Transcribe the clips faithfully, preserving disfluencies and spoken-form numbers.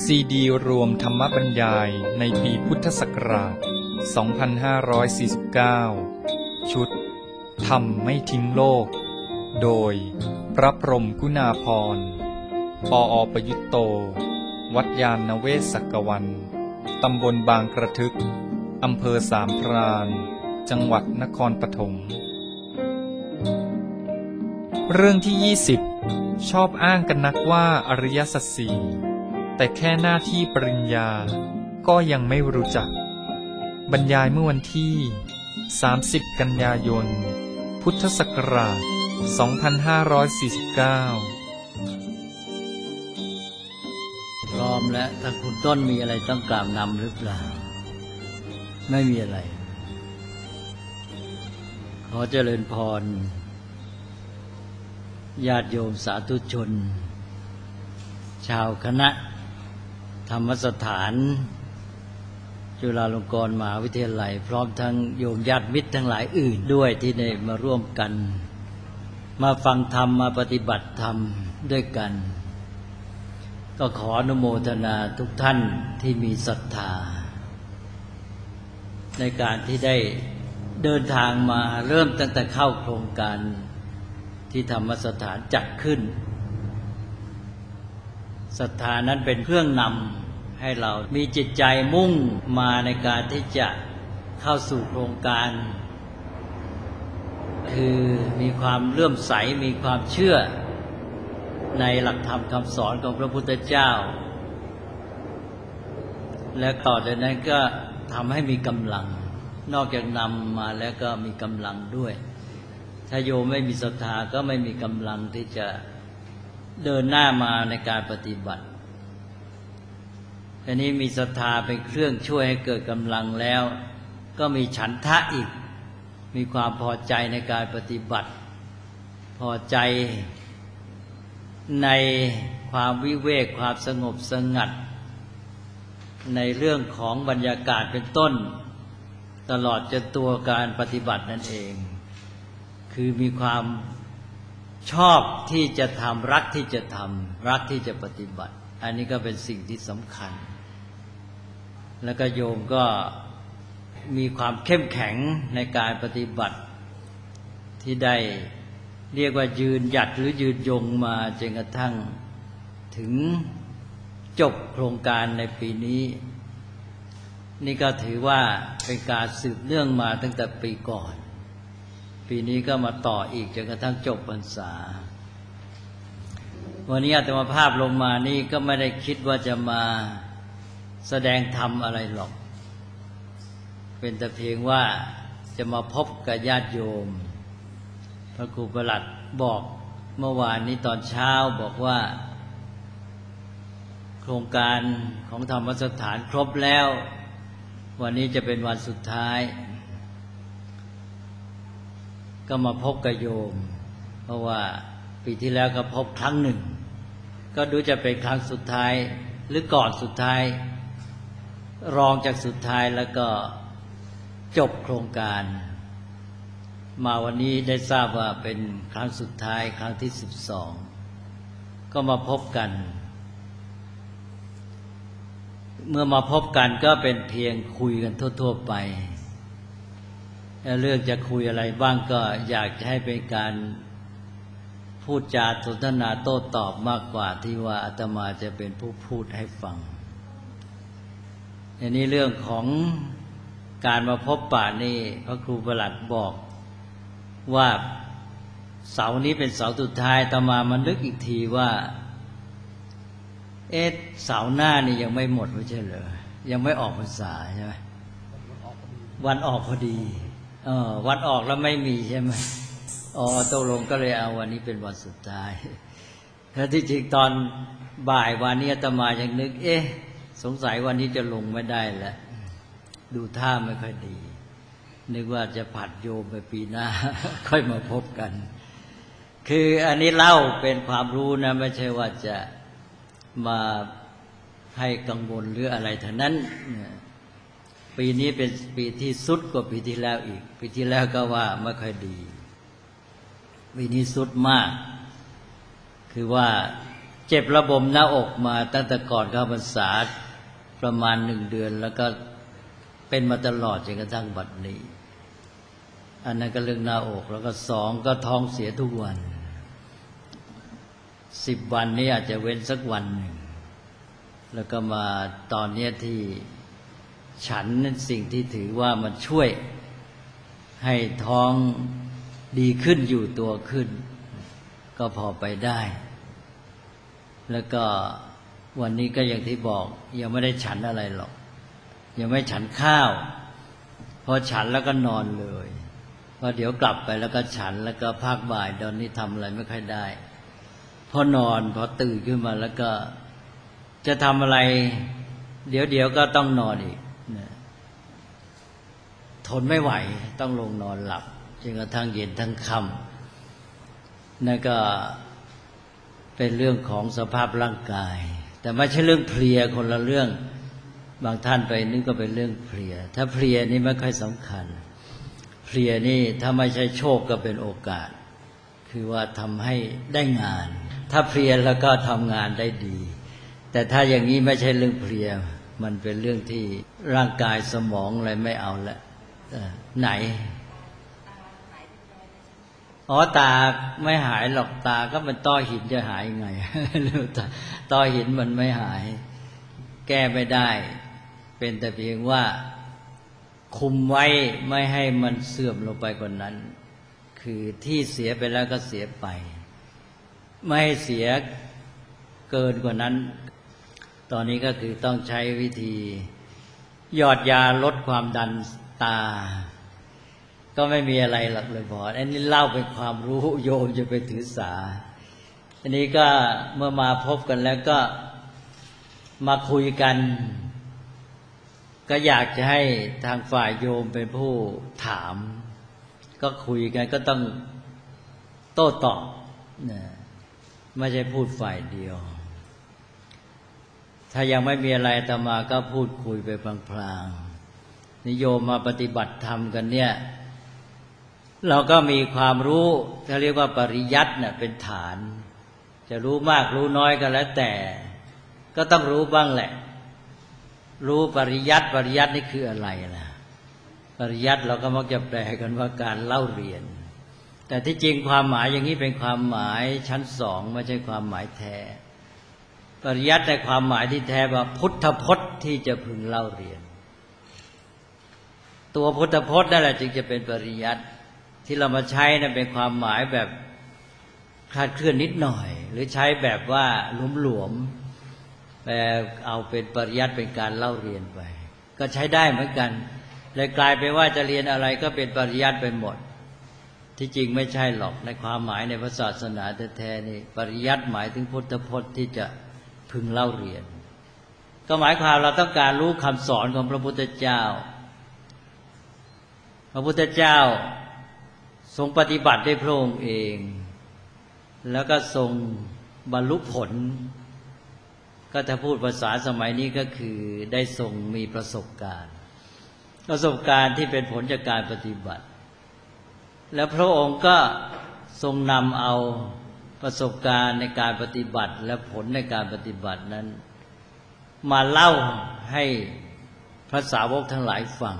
ซีดีรวมธรรมบรรยายในปีพุทธศักราช สองพันห้าร้อยสี่สิบเก้า ชุดธรรมไม่ทิ้งโลก โดยพระพรหมกุณาภรณ์ ปอ.ประยุตโต วัดยานนเวศกวัน ตำบลบางกระทึก อำเภอสามพราน จังหวัดนครปฐม เรื่องที่ ยี่สิบ ชอบอ้างกันนักว่าอริยสัจสี่แต่แค่หน้าที่ปริญญาก็ยังไม่รู้จัก บรรยายเมื่อวันที่ สามสิบ กันยายน พุทธศักราช สองพันห้าร้อยสี่สิบเก้าพร้อมแล้วถ้าคุณต้นมีอะไรต้องกล่าวนำหรือเปล่าไม่มีอะไรขอเจริญพรญาติโยมสาธุชนชาวคณะธรรมสถานจุฬาลงกรณ์มหาวิทยาลัยพร้อมทั้งโยมญาติมิตรทั้งหลายอื่นด้วยที่ได้มาร่วมกันมาฟังธรรมมาปฏิบัติธรรมด้วยกันก็ขออนุโมทนาทุกท่านที่มีศรัทธาในการที่ได้เดินทางมาเริ่มตั้งแต่เข้าโครงการที่ธรรมสถานจัดขึ้นศรัทธานั้นเป็นเครื่องนำให้เรามีจิตใจมุ่งมาในการที่จะเข้าสู่โครงการคือมีความเลื่อมใสมีความเชื่อในหลักธรรมคำสอนของพระพุทธเจ้าและต่อจากนั้นก็ทำให้มีกำลังนอกจากนำมาแล้วก็มีกำลังด้วยถ้าโยมไม่มีศรัทธาก็ไม่มีกำลังที่จะเดินหน้ามาในการปฏิบัติอันนี้มีศรัทธาเป็นเครื่องช่วยให้เกิดกำลังแล้วก็มีฉันทะอีกมีความพอใจในการปฏิบัติพอใจในความวิเวกความสงบสงัดในเรื่องของบรรยากาศเป็นต้นตลอดจนตัวการปฏิบัตินั่นเองคือมีความชอบที่จะทำรักที่จะทำรักที่จะปฏิบัติอันนี้ก็เป็นสิ่งที่สำคัญแล้วก็โยมก็มีความเข้มแข็งในการปฏิบัติที่ได้เรียกว่ายืนหยัดหรือยืนยงมาจนกระทั่งถึงจบโครงการในปีนี้นี่ก็ถือว่าเป็นการสืบเนื่องมาตั้งแต่ปีก่อนปีนี้ก็มาต่ออีกจนกระทั่งจบพรรษาวันนี้อาตมาภาพลงมานี่ก็ไม่ได้คิดว่าจะมาแสดงธรรมอะไรหรอกเป็นแต่เพียงว่าจะมาพบกับญาติโยมพระครูประหลัดบอกเมื่อวานนี้ตอนเช้าบอกว่าโครงการของธรรมสถานครบแล้ววันนี้จะเป็นวันสุดท้ายก็มาพบกับโยมเพราะว่าปีที่แล้วก็พบครั้งหนึ่งก็ดูจะเป็นครั้งสุดท้ายหรือก่อนสุดท้ายรองจากสุดท้ายแล้วก็จบโครงการมาวันนี้ได้ทราบว่าเป็นครั้งสุดท้ายครั้งที่สิบสองก็มาพบกันเมื่อมาพบกันก็เป็นเพียงคุยกันทั่วๆไปเรื่องจะคุยอะไรบ้างก็อยากจะให้เป็นการพูดจาสนทนาโต้ตอบมากกว่าที่ว่าอาตมาจะเป็นผู้พูดให้ฟังอันนี้เรื่องของการมาพบปะนี่พระครูประหลัดบอกว่าเสาร์นี้เป็นเสาร์สุดท้ายอาตมามันนึกอีกทีว่าเอ๊ะเสาร์หน้านี่ยังไม่หมดไม่ใช่เหรอยังไม่ออกพรรษาใช่ไหมวันออกพอดีเออวันออกแล้วไม่มีใช่ไหมอ๋อตกลงก็เลยเอาวันนี้เป็นวันสุดท้ายแล้วที่จริงตอนบ่ายวันนี้อาตมายังนึกเอ๊ะสงสัยวันนี้จะลงไม่ได้แล้วดูท่าไม่ค่อยดีนึกว่าจะผัดโยมไปปีหน้า ค่อยมาพบกันคืออันนี้เล่าเป็นความรู้นะไม่ใช่ว่าจะมาให้กังวลหรืออะไรทั้งนั้นปีนี้เป็นปีที่สุดกว่าปีที่แล้วอีกปีที่แล้วก็ว่าไม่ค่อยดีปีนี้สุดมากคือว่าเจ็บระบมหน้าอกมาตั้งแต่ก่อนเข้าพรรษาประมาณหนึ่งเดือนแล้วก็เป็นมาตลอดจนกระทั่งบัดนี้อันนั้นก็เรื่องหน้าอกแล้วก็สองก็ท้องเสียทุกวันสิบวันนี้อาจจะเว้นสักวันหนึ่งแล้วก็มาตอนนี้ที่ฉันนั้นสิ่งที่ถือว่ามันช่วยให้ท้องดีขึ้นอยู่ตัวขึ้นก็พอไปได้แล้วก็วันนี้ก็อย่างที่บอกยังไม่ได้ฉันอะไรหรอกยังไม่ฉันข้าวพอฉันแล้วก็นอนเลยพอเดี๋ยวกลับไปแล้วก็ฉันแล้วก็ภาคบ่ายตอนนี้ทำอะไรไม่ค่อยได้พอนอนพอตื่นขึ้นมาแล้วก็จะทำอะไรเดี๋ยวเดี๋ยวก็ต้องนอนอีกนะทนไม่ไหวต้องลงนอนหลับจนกระทั่งเย็นทั้งค่ำนั่นก็เป็นเรื่องของสภาพร่างกายแต่ไม่ใช่เรื่องเพลียคนละเรื่องบางท่านไปนึกก็เป็นเรื่องเพลียถ้าเพลียนี่ไม่ค่อยสำคัญเพลียนี่ถ้าไม่ใช่โชคก็เป็นโอกาสคือว่าทำให้ได้งานถ้าเพลียแล้วก็ทำงานได้ดีแต่ถ้าอย่างนี้ไม่ใช่เรื่องเพลียมันเป็นเรื่องที่ร่างกายสมองอะไรไม่เอาละไหนอ๋อตาไม่หายหรอกตาก็เป็นต้อหินจะหายยังไงต้อหินมันไม่หายแก้ไม่ได้เป็นแต่เพียงว่าคุมไว้ไม่ให้มันเสื่อมลงไปกว่านั้นคือที่เสียไปแล้วก็เสียไปไม่ให้เสียเกินกว่านั้นตอนนี้ก็คือต้องใช้วิธีหยอดยาลดความดันตาก็ไม่มีอะไรหรอกเลยพออันนี้เล่าเป็นความรู้โยมจะไปถือสาอันนี้ก็เมื่อมาพบกันแล้วก็มาคุยกันก็อยากจะให้ทางฝ่ายโยมเป็นผู้ถามก็คุยกันก็ต้องโต้ตอบนะไม่ใช่พูดฝ่ายเดียวถ้ายังไม่มีอะไรอาตมาก็พูดคุยไปพลางๆนิยมมาปฏิบัติธรรมกันเนี่ยเราก็มีความรู้ถ้าเรียกว่าปริยัติเนี่ยเป็นฐานจะรู้มากรู้น้อยก็แล้วแต่ก็ต้องรู้บ้างแหละรู้ปริยัติปริยัตินี่คืออะไรล่ะปริยัติเราก็มักจะแปลกันว่าการเล่าเรียนแต่ที่จริงความหมายอย่างนี้เป็นความหมายชั้นสองไม่ใช่ความหมายแท้ปริยัติในความหมายที่แท้ว่าพุทธพจน์ที่จะพึงเล่าเรียนตัวพุทธพจน์นั่นแหละจึงจะเป็นปริยัติที่เรามาใช้นั้นเป็นความหมายแบบคลาดเคลื่อนนิดหน่อยหรือใช้แบบว่าหลวมๆแต่เอาเป็นปริยัติเป็นการเล่าเรียนไปก็ใช้ได้เหมือนกันเลยกลายเป็นว่าจะเรียนอะไรก็เป็นปริยัติไปหมดที่จริงไม่ใช่หรอกในความหมายในพระศาสนาแท้ๆนี่ปริยัติหมายถึงพุทธพจน์ที่จะพึงเล่าเรียนก็หมายความเราต้องการรู้คำสอนของพระพุทธเจ้าพระพุทธเจ้าทรงปฏิบัติด้วยพระองค์เองแล้วก็ทรงบรรลุผลก็ถ้าพูดภาษาสมัยนี้ก็คือได้ทรงมีประสบการณ์ประสบการณ์ที่เป็นผลจากการปฏิบัติแล้วพระองค์ก็ทรงนำเอาประสบการณ์ในการปฏิบัติและผลในการปฏิบัตินั้นมาเล่าให้พระสาวกทั้งหลายฟัง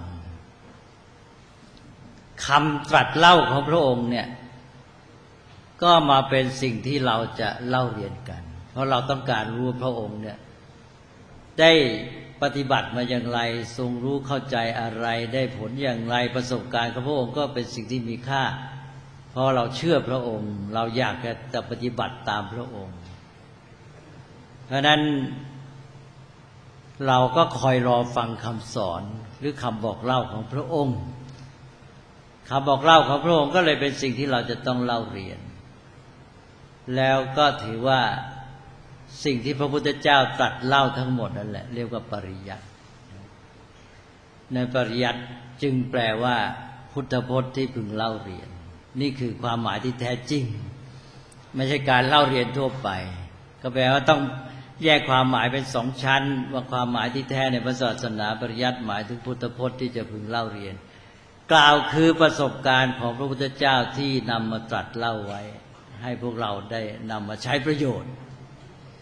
คำตรัสเล่าของพระองค์เนี่ยก็มาเป็นสิ่งที่เราจะเล่าเรียนกันเพราะเราต้องการรู้พระองค์เนี่ยได้ปฏิบัติมาอย่างไรทรงรู้เข้าใจอะไรได้ผลอย่างไรประสบการณ์ของพระองค์ก็เป็นสิ่งที่มีค่าเพราะเราเชื่อพระองค์เราอยากจะปฏิบัติตามพระองค์เพราะนั้นเราก็คอยรอฟังคำสอนหรือคำบอกเล่าของพระองค์คำบอกเล่าของพระองค์ก็เลยเป็นสิ่งที่เราจะต้องเล่าเรียนแล้วก็ถือว่าสิ่งที่พระพุทธเจ้าตรัสเล่าทั้งหมดนั่นแหละเรียกว่าปริยัติในปริยัติจึงแปลว่าพุทธพจน์ที่พึงเล่าเรียนนี่คือความหมายที่แท้จริงไม่ใช่การเล่าเรียนทั่วไปก็แปลว่าต้องแยกความหมายเป็นสองชั้นว่าความหมายที่แท้ในพระศาสนาปริยัติหมายถึงพุทธพจน์ที่จะพึงเล่าเรียนกล่าวคือประสบการณ์ของพระพุทธเจ้าที่นำมาตรัสเล่าไว้ให้พวกเราได้นำมาใช้ประโยชน์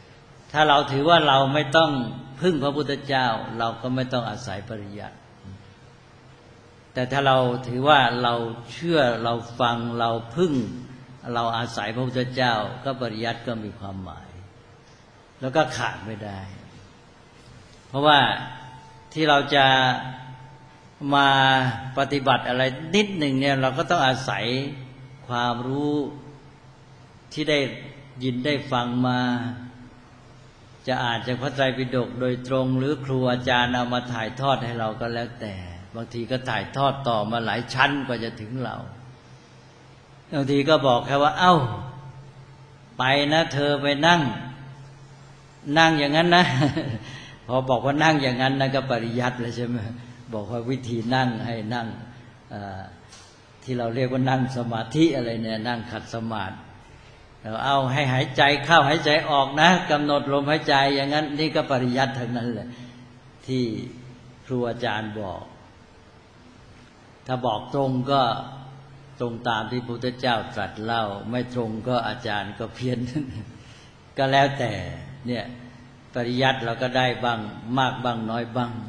ถ้าเราถือว่าเราไม่ต้องพึ่งพระพุทธเจ้าเราก็ไม่ต้องอาศัยปริยัติแต่ถ้าเราถือว่าเราเชื่อเราฟังเราพึ่งเราอาศัยพระพุทธเจ้าก็ปริยัติก็มีความหมายแล้วก็ขาดไม่ได้เพราะว่าที่เราจะมาปฏิบัติอะไรนิดหนึ่งเนี่ยเราก็ต้องอาศัยความรู้ที่ได้ยินได้ฟังมาจะอ่านจากพระไตรปิฎกโดยตรงหรือครูอาจารย์เอามาถ่ายทอดให้เราก็แล้วแต่บางทีก็ถ่ายทอดต่อมาหลายชั้นกว่าจะถึงเราบางทีก็บอกแค่ว่าเอ้าไปนะเธอไปนั่งนั่งอย่างนั้นนะพอบอกว่านั่งอย่างนั้นนะก็ปริยัติแล้วใช่ไหมบอกว่าวิธีนั่งให้นั่งที่เราเรียกว่านั่งสมาธิอะไรเนี่ยนั่งขัดสมาธิเราเอาให้หายใจเข้าหายใจออกนะกำหนดลมหายใจอย่างนั้นนี่ก็ปริยัติทั้งนั้นแหละที่ครูอาจารย์บอกถ้าบอกตรงก็ตรงตามที่พระพุทธเจ้าตรัสเล่าไม่ตรงก็อาจารย์ก็เพี้ยน ก็แล้วแต่เนี่ยปริยัติเราก็ได้บ้างมากบ้างน้อยบ้าง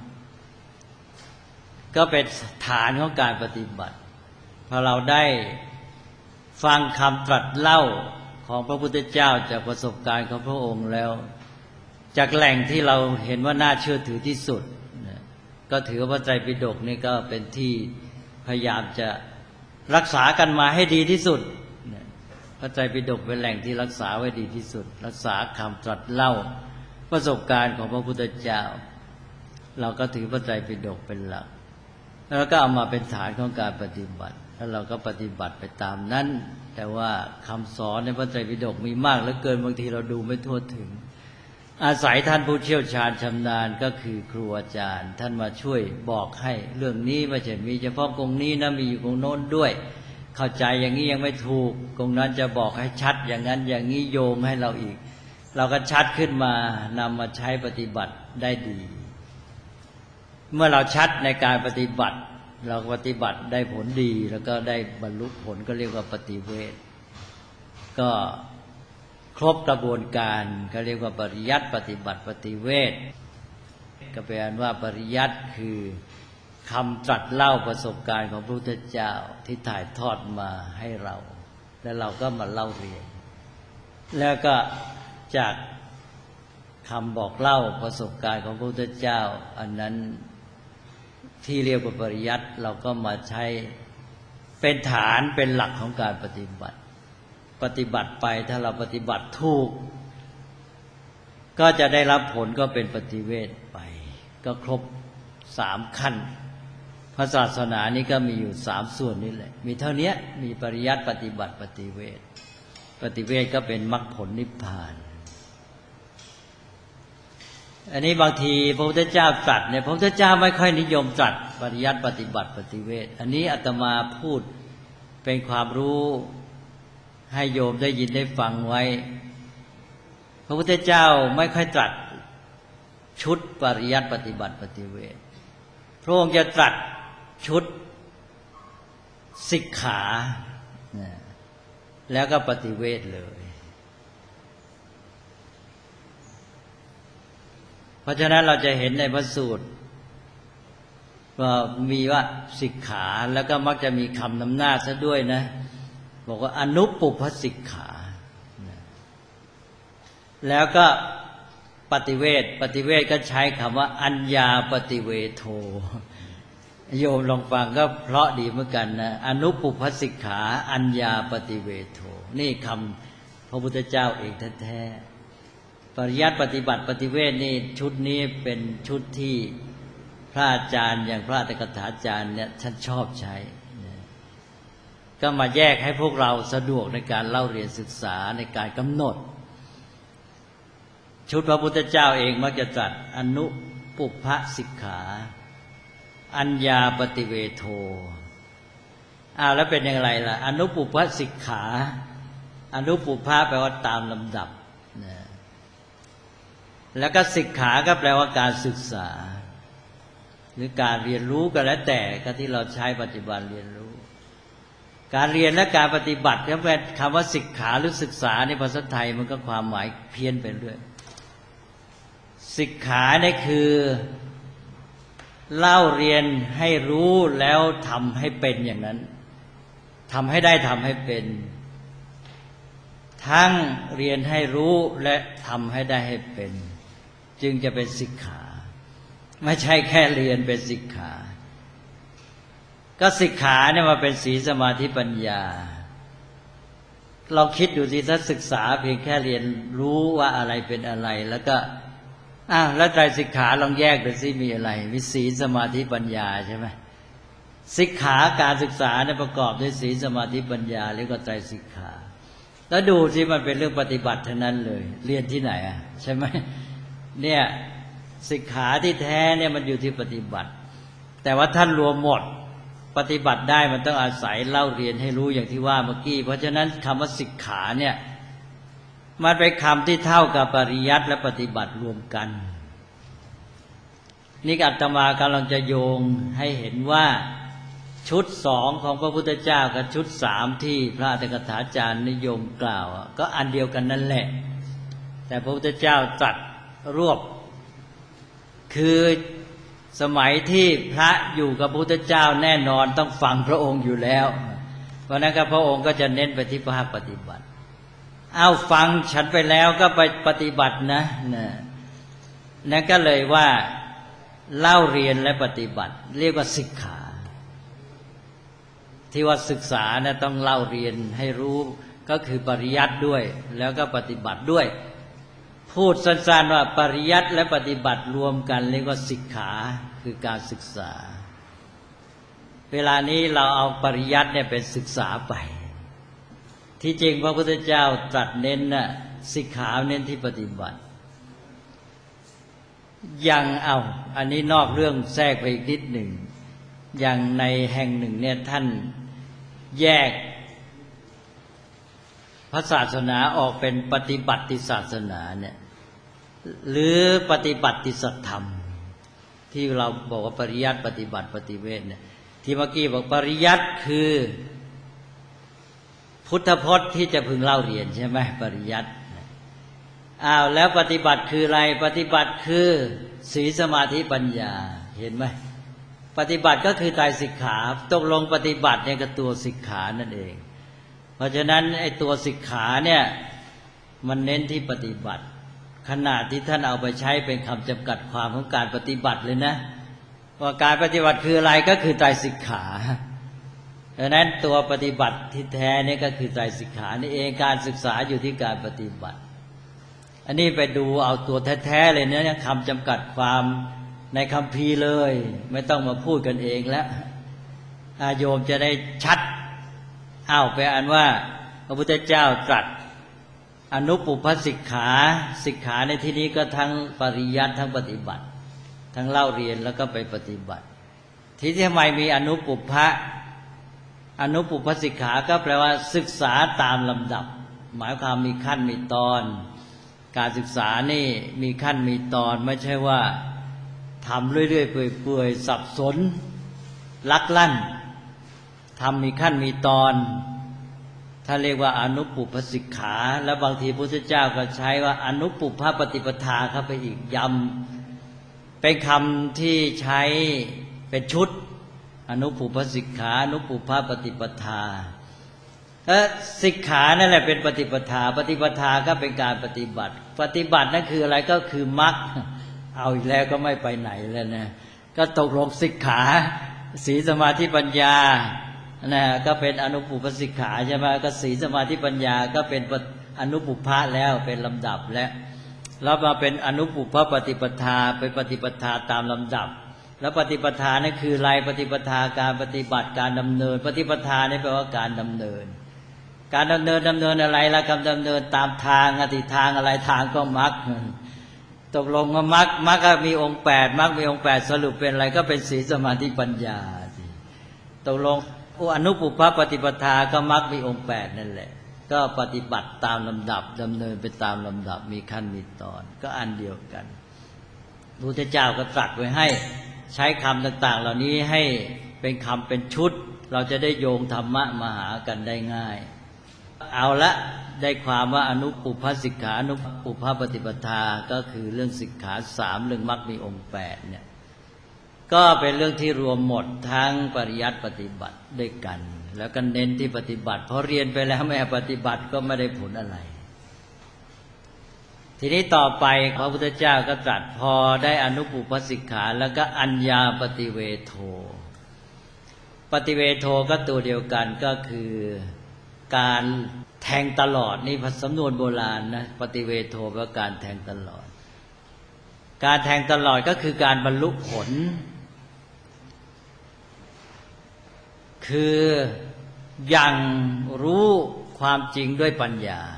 ก็เป็นฐานของการปฏิบัติพอเราได้ฟังคำตรัสเล่าของพระพุทธเจ้าจากประสบการณ์ของพระองค์แล้วจากแหล่งที่เราเห็นว่าน่าเชื่อถือที่สุดก็ถือว่าพระไตรปิฎกนี่ก็เป็นที่พยายามจะรักษากันมาให้ดีที่สุดพระไตรปิฎกเป็นแหล่งที่รักษาไว้ดีที่สุดรักษาคำตรัสเล่าประสบการณ์ของพระพุทธเจ้าเราก็ถือพระไตรปิฎกเป็นหลักแล้วก็เอามาเป็นฐานของการปฏิบัติแล้วเราก็ปฏิบัติไปตามนั้นแต่ว่าคำสอนในพระไตรปิฎกมีมากเหลือเกินบางทีเราดูไม่ทั่วถึงอาศัยท่านผู้เชี่ยวชาญชำนาญก็คือครูอาจารย์ท่านมาช่วยบอกให้เรื่องนี้ไม่ใช่มีเฉพาะตรงนี้นะมีอยู่ตรงโน้นด้วยเข้าใจอย่างนี้ยังไม่ถูกตรงนั้นจะบอกให้ชัดอย่างนั้นอย่างนี้โยงให้เราอีกเราก็ชัดขึ้นมานำมาใช้ปฏิบัติได้ดีเมื่อเราชัดในการปฏิบัติเราปฏิบัติได้ผลดีแล้วก็ได้บรรลุผลก็เรียกว่าปฏิเวทก็ครบกระบวนการก็เรียกว่าปริยัติปฏิบัติปฏิเวทก็แปลว่าปริยัติคือคำตรัสเล่าประสบการณ์ของพระพุทธเจ้าที่ถ่ายทอดมาให้เราแล้วเราก็มาเล่าเรียนแล้วก็จากคำบอกเล่าประสบการณ์ของพระพุทธเจ้าอันนั้นที่เรียกว่าปริยัติเราก็มาใช้เป็นฐานเป็นหลักของการปฏิบัติปฏิบัติไปถ้าเราปฏิบัติถูกก็จะได้รับผลก็เป็นปฏิเวทไปก็ครบสามขั้นพระศาสนานี้ก็มีอยู่สามส่วนนี้แหละมีเท่านี้มีปริยัติปฏิบัติปฏิเวทปฏิเวทก็เป็นมรรคผลนิพพานอันนี้บางทีพระพุทธเจ้าตรัสเนี่ยพระพุทธเจ้าไม่ค่อยนิยมตรัสปริยัติปฏิบัติปฏิเวทอันนี้อาตมาพูดเป็นความรู้ให้โยมได้ยินได้ฟังไว้พระพุทธเจ้าไม่ค่อยตรัสชุดปริยัติปฏิบัติปฏิเวทพระองค์จะตรัสชุดสิกขาแล้วก็ปฏิเวทเลยเพราะฉะนั้นเราจะเห็นในพระสูตรว่ามีว่าสิกขาแล้วก็มักจะมีคำนำหน้าซะด้วยนะบอกว่าอนุปุพสิกขาแล้วก็ปฏิเวทปฏิเวทก็ใช้คำว่าอัญญาปฏิเวโทโยมลองฟังก็เพราะดีเหมือนกันนะอนุปุพสิกขาอัญญาปฏิเวโทนี่คำพระพุทธเจ้าเองแท้ๆปริยัติปฏิบัติปฏิเวทนี่ชุดนี้เป็นชุดที่พระอาจารย์อย่างพระอัตถกถาจารย์เนี่ยท่านชอบใช้ก็มาแยกให้พวกเราสะดวกในการเล่าเรียนศึกษาในการกำหนดชุดพระพุทธเจ้าเองมักจะตรัสอนุปุพพสิกขาอัญญาปฏิเวโทอ้าวแล้วเป็นอย่างไรล่ะอนุปุพพสิกขาอนุปุพพะแปลว่าตามลำดับนะแล้วก็สิกขาก็แปลว่าการศึกษาหรือการเรียนรู้ก็แล้วแต่ก็ที่เราใช้ปัจจุบันเรียนรู้การเรียนและการปฏิบัติก็เป็นคำว่าสิกขาหรือศึกษาในภาษาไทยมันก็ความหมายเพี้ยนไปเรื่อยสิกขาเนี่ยคือเล่าเรียนให้รู้แล้วทำให้เป็นอย่างนั้นทำให้ได้ทำให้เป็นทั้งเรียนให้รู้และทำให้ได้ให้เป็นจึงจะเป็นสิกขาไม่ใช่แค่เรียนเป็นสิกขาก็สิกขาเนี่ยมาเป็นศีลสมาธิปัญญาเราคิดดูสิถ้าศึกษาเพียงแค่เรียนรู้ว่าอะไรเป็นอะไรแล้วก็อ้าวแล้วไตรสิกขาลองแยกดูสิมีอะไรมีศีลสมาธิปัญญาใช่ไหมสิกขาการศึกษาเนี่ยประกอบด้วยศีลสมาธิปัญญาเรียกว่าไตรสิกขาแล้วดูสิมันเป็นเรื่องปฏิบัติทั้งนั้นเลยเรียนที่ไหนอ่ะใช่ไหมเนี่ยสิกขาที่แท้เนี่ยมันอยู่ที่ปฏิบัติแต่ว่าท่านรวมหมดปฏิบัติได้มันต้องอาศัยเล่าเรียนให้รู้อย่างที่ว่าเมื่อกี้เพราะฉะนั้นคำว่าสิกขาเนี่ยมันเป็นคำที่เท่ากับปริยัติและปฏิบัติรวมกันนี่อาตมากำลังจะโยงให้เห็นว่าชุดสองของพระพุทธเจ้ากับชุดสามที่พระอัตถกถาจารย์นิยมกล่าวก็อันเดียวกันนั่นแหละแต่พระพุทธเจ้าตรัสรวบคือสมัยที่พระอยู่กับพระพุทธเจ้าแน่นอนต้องฟังพระองค์อยู่แล้วเพราะนั้นก็พระองค์ก็จะเน้นไปที่ภาคปฏิบัติเอาฟังฉันไปแล้วก็ไปปฏิบัตินะนะนั่นก็เลยว่าเล่าเรียนและปฏิบัติเรียกว่าสิกขาที่ว่าศึกษานะต้องเล่าเรียนให้รู้ก็คือปริยัติด้วยแล้วก็ปฏิบัติด้วยพูดสั้นๆว่าปริยัติและปฏิบัติรวมกันเรียกว่าสิกขาคือการศึกษาเวลานี้เราเอาปริยัติเนี่ยเป็นศึกษาไปที่จริงพระพุทธเจ้าตรัสเน้นน่ะสิกขาเน้นที่ปฏิบัติอย่างเอาอันนี้นอกเรื่องแทรกไปอีกนิดหนึ่งอย่างในแห่งหนึ่งเนี่ยท่านแยกพระศาสนาออกเป็นปฏิบัติศาสนาเนี่ยหรือปฏิบัติสัตธรรมที่เราบอกว่าปริยัติปฏิบัติปฏิเวทเนี่ยที่เมื่อกี้บอกปริยัติคือพุทธพจน์ที่จะพึงเล่าเรียนใช่ไหมปริยัติอ้าวแล้วปฏิบัติคืออะไรปฏิบัติคือศีลสมาธิปัญญาเห็นไหมปฏิบัติก็คือไตรสิกขาตกลงปฏิบัติเนี่ยก็ตัวสิกขานั่นเองเพราะฉะนั้นไอ้ตัวสิกขาเนี่ยมันเน้นที่ปฏิบัติขนาดที่ท่านเอาไปใช้เป็นคำจำกัดความของการปฏิบัติเลยนะว่าการปฏิบัติคืออะไรก็คือไตรสิกขาดังนั้นตัวปฏิบัติที่แท้นี่ก็คือไตรสิกขานี่เองการศึกษาอยู่ที่การปฏิบัติอันนี้ไปดูเอาตัวแท้ๆเลยเนี่ยคำจำกัดความในคัมภีร์เลยไม่ต้องมาพูดกันเองแล้วอาโยมจะได้ชัดอ้าวไปอ่านว่าพระพุทธเจ้าตรัสอนุปุพพสิกขาสิกขาในที่นี้ก็ทั้งปริยัติทั้งปฏิบัติทั้งเล่าเรียนแล้วก็ไปปฏิบัติที่ทำไมมีอนุปุพพะอนุปุพพสิกขาก็แปลว่าศึกษาตามลำดับหมายความมีขั้นมีตอนการศึกษานี่มีขั้นมีตอนไม่ใช่ว่าทำเรื่อยๆเปื่อยๆสับสนลักลั่นทำมีขั้นมีตอนถ้าเรียกว่าอนุปุพพสิกขาแล้วบางทีพระพุทธเจ้าก็ใช้ว่าอนุปุพพปฏิปทาเข้าไปอีกย้ำเป็นคำที่ใช้เป็นชุดอนุปุพพสิกขาอนุปุพพปฏิปทาแล้วสิกขานั่นแหละเป็นปฏิปทาปฏิปทาก็เป็นการปฏิบัติปฏิบัตินั่นคืออะไรก็คือมรรคเอาอีกแล้วก็ไม่ไปไหนแล้วนะก็ตกลงสิกขาศีลสมาธิปัญญานะก็เป็นอนุปุพพสิกขาใช่ไหมก็ศีลสมาธิปัญญาก็เป็นอนุปุพพะแล้วเป็นลำดับแล้วแล้วมาเป็นอนุปุพพปฏิปทาเป็นปฏิปทาตามลำดับแล้วปฏิปทานั่นคืออะไรปฏิปทาการปฏิบัติการดำเนินปฏิปทานี่แปลว่าการดำเนินการดำเนินดำเนินอะไรล่ะคำดำเนินตามทางอธิทางอะไรทางก็มรรคตกลงว่ามรรคมรรคมีองค์แปดมรรคมีองค์แปดสรุปเป็นอะไรก็เป็นศีลสมาธิปัญญาตกลงอนุปุพพปฏิปทาก็มรรคมีองค์แปดนั่นแหละก็ปฏิบัติตามลำดับดำเนินไปตามลำดับมีขั้นมีตอนก็อันเดียวกันพระพุทธเจ้าก็ตรัสไว้ให้ใช้คำต่างๆเหล่านี้ให้เป็นคำเป็นชุดเราจะได้โยงธรรมะมาหากันได้ง่ายเอาละได้ความว่าอนุปุพพสิกขาอนุปุพพปฏิปทาก็คือเรื่องสิกขาสามเรื่องมรรคมีองค์แปดเนี่ยก็เป็นเรื่องที่รวมหมดทั้งปริยัติปฏิบัติด้วยกันแล้วก็เน้นที่ปฏิบัติเพราะเรียนไปแล้วไม่ปฏิบัติก็ไม่ได้ผลอะไรทีนี้ต่อไปพระพุทธเจ้าก็ตรัสพอได้อนุปุพพสิกขาแล้วก็อัญญาปฏิเวโทปฏิเวโทก็ตัวเดียวกันก็คือการแทงตลอดนี่สำนวนโบราณนะปฏิเวโทแปลว่าการแทงตลอดการแทงตลอดก็คือการบรรลุผลคือยังรู้ความจริงด้วยปัญญา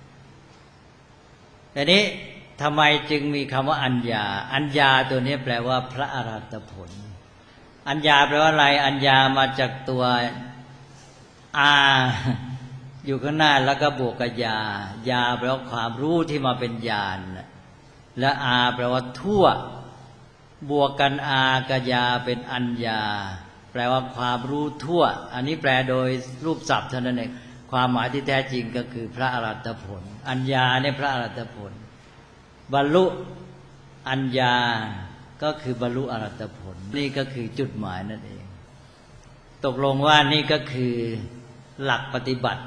แต่นี้ทำไมจึงมีคำว่าอัญญาอัญญาตัวนี้แปลว่าพระอรหัตผลอัญญาแปลว่าอะไรอัญญามาจากตัวอาอยู่ข้างหน้าแล้วก็บวกกับยายาแปลว่าความรู้ที่มาเป็นญาณและอาแปลว่าทั่วบวกกันอากับยาเป็นอัญญาแปลว่าความรู้ทั่วอันนี้แปลโดยรูปศัพท์เท่านั้นเองความหมายที่แท้จริงก็คือพระอรหัตผลอัญญาเนี่ยพระอรหัตผลบรรลุอัญญาก็คือบรรลุอรหัตผลนี่ก็คือจุดหมายนั่นเองตกลงว่านี่ก็คือหลักปฏิบัติ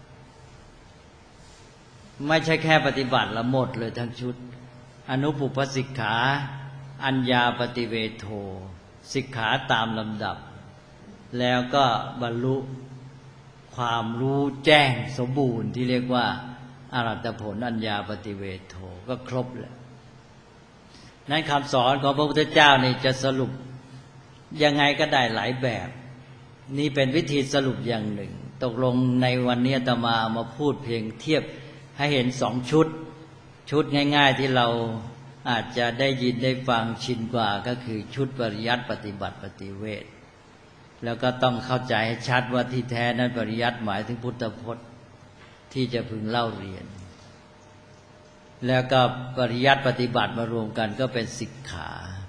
ไม่ใช่แค่ปฏิบัติละหมดเลยทั้งชุดอนุปุพพสิกขาอัญญาปฏิเวโทสิกขาตามลำดับแล้วก็บรรลุความรู้แจ้งสมบูรณ์ที่เรียกว่าอรหัตผลอัญญาปฏิเวโทก็ครบแล้วนั้นคำสอนของพระพุทธเจ้านี่จะสรุปยังไงก็ได้หลายแบบนี่เป็นวิธีสรุปอย่างหนึ่งตกลงในวันนี้อาตมามาพูดเพียงเทียบให้เห็นสองชุดชุดง่ายๆที่เราอาจจะได้ยินได้ฟังชินกว่าก็คือชุดปริยัติปฏิบัติปฏิเวทแล้วก็ต้องเข้าใจให้ชัดว่าที่แท้นั้นปริยัติหมายถึงพุทธพจน์ที่จะพึงเล่าเรียนแล้วก็ปริยัติปฏิบัติมารวมกันก็เป็นสิกขา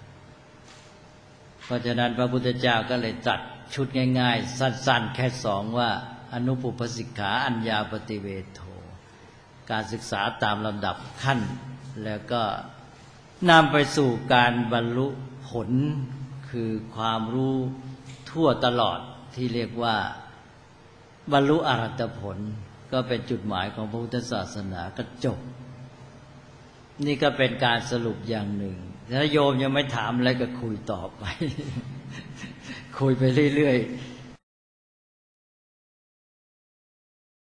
เพราะฉะนั้นพระพุทธเจ้าก็เลยจัดชุดง่ายๆสั้นๆแค่สองว่าอนุปุพพสิกขาอัญญาปฏิเวโทการศึกษาตามลำดับขั้นแล้วก็นำไปสู่การบรรลุผลคือความรู้ทั่วตลอดที่เรียกว่าบรรลุอรหัตผลก็เป็นจุดหมายของพระพุทธศาสนาก็จบนี่ก็เป็นการสรุปอย่างหนึ่งถ้าโยมยังไม่ถามอะไรก็คุยต่อไป คุยไปเรื่อยๆ